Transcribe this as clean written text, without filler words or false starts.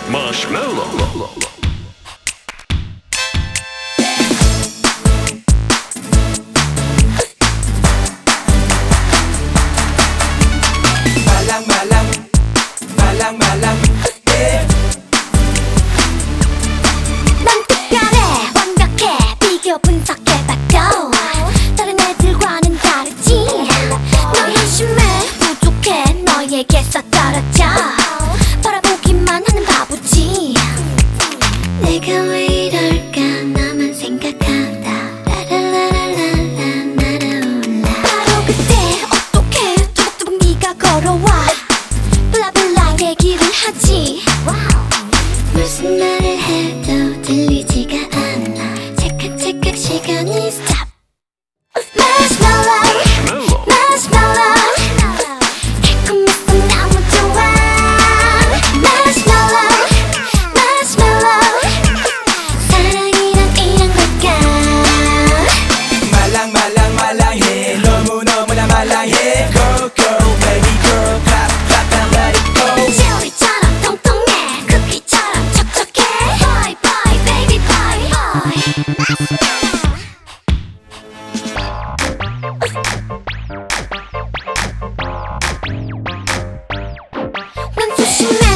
마시멜로 말랑말랑 말랑말랑 난 특별해 완벽해 비교 분석해봐도 다른 애들과는 다르지 너 현심에 부족해 너에게서 떨어져 바라보기만 하는 바보지 내가 왜 이럴까 나만 생각하다 라라라라라라 날아올라 바로 그때 어떻게 뚜벅뚜벅 네가 걸어와 블라블라 얘기를 하지 무슨 말을 해도 들리지가 않아 찰칵찰칵 시간이 stop Marshmallow Marshmallow 달콤해서 너무 좋아 Marshmallow Marshmallow 사랑이란 이런 걸까 말랑말랑 말랑해 너무너무나 말랑해 Go go baby girl pop pop and let it go 젤리처럼 통통해 쿠키처럼 촉촉해 Bye bye baby bye bye 난 소심해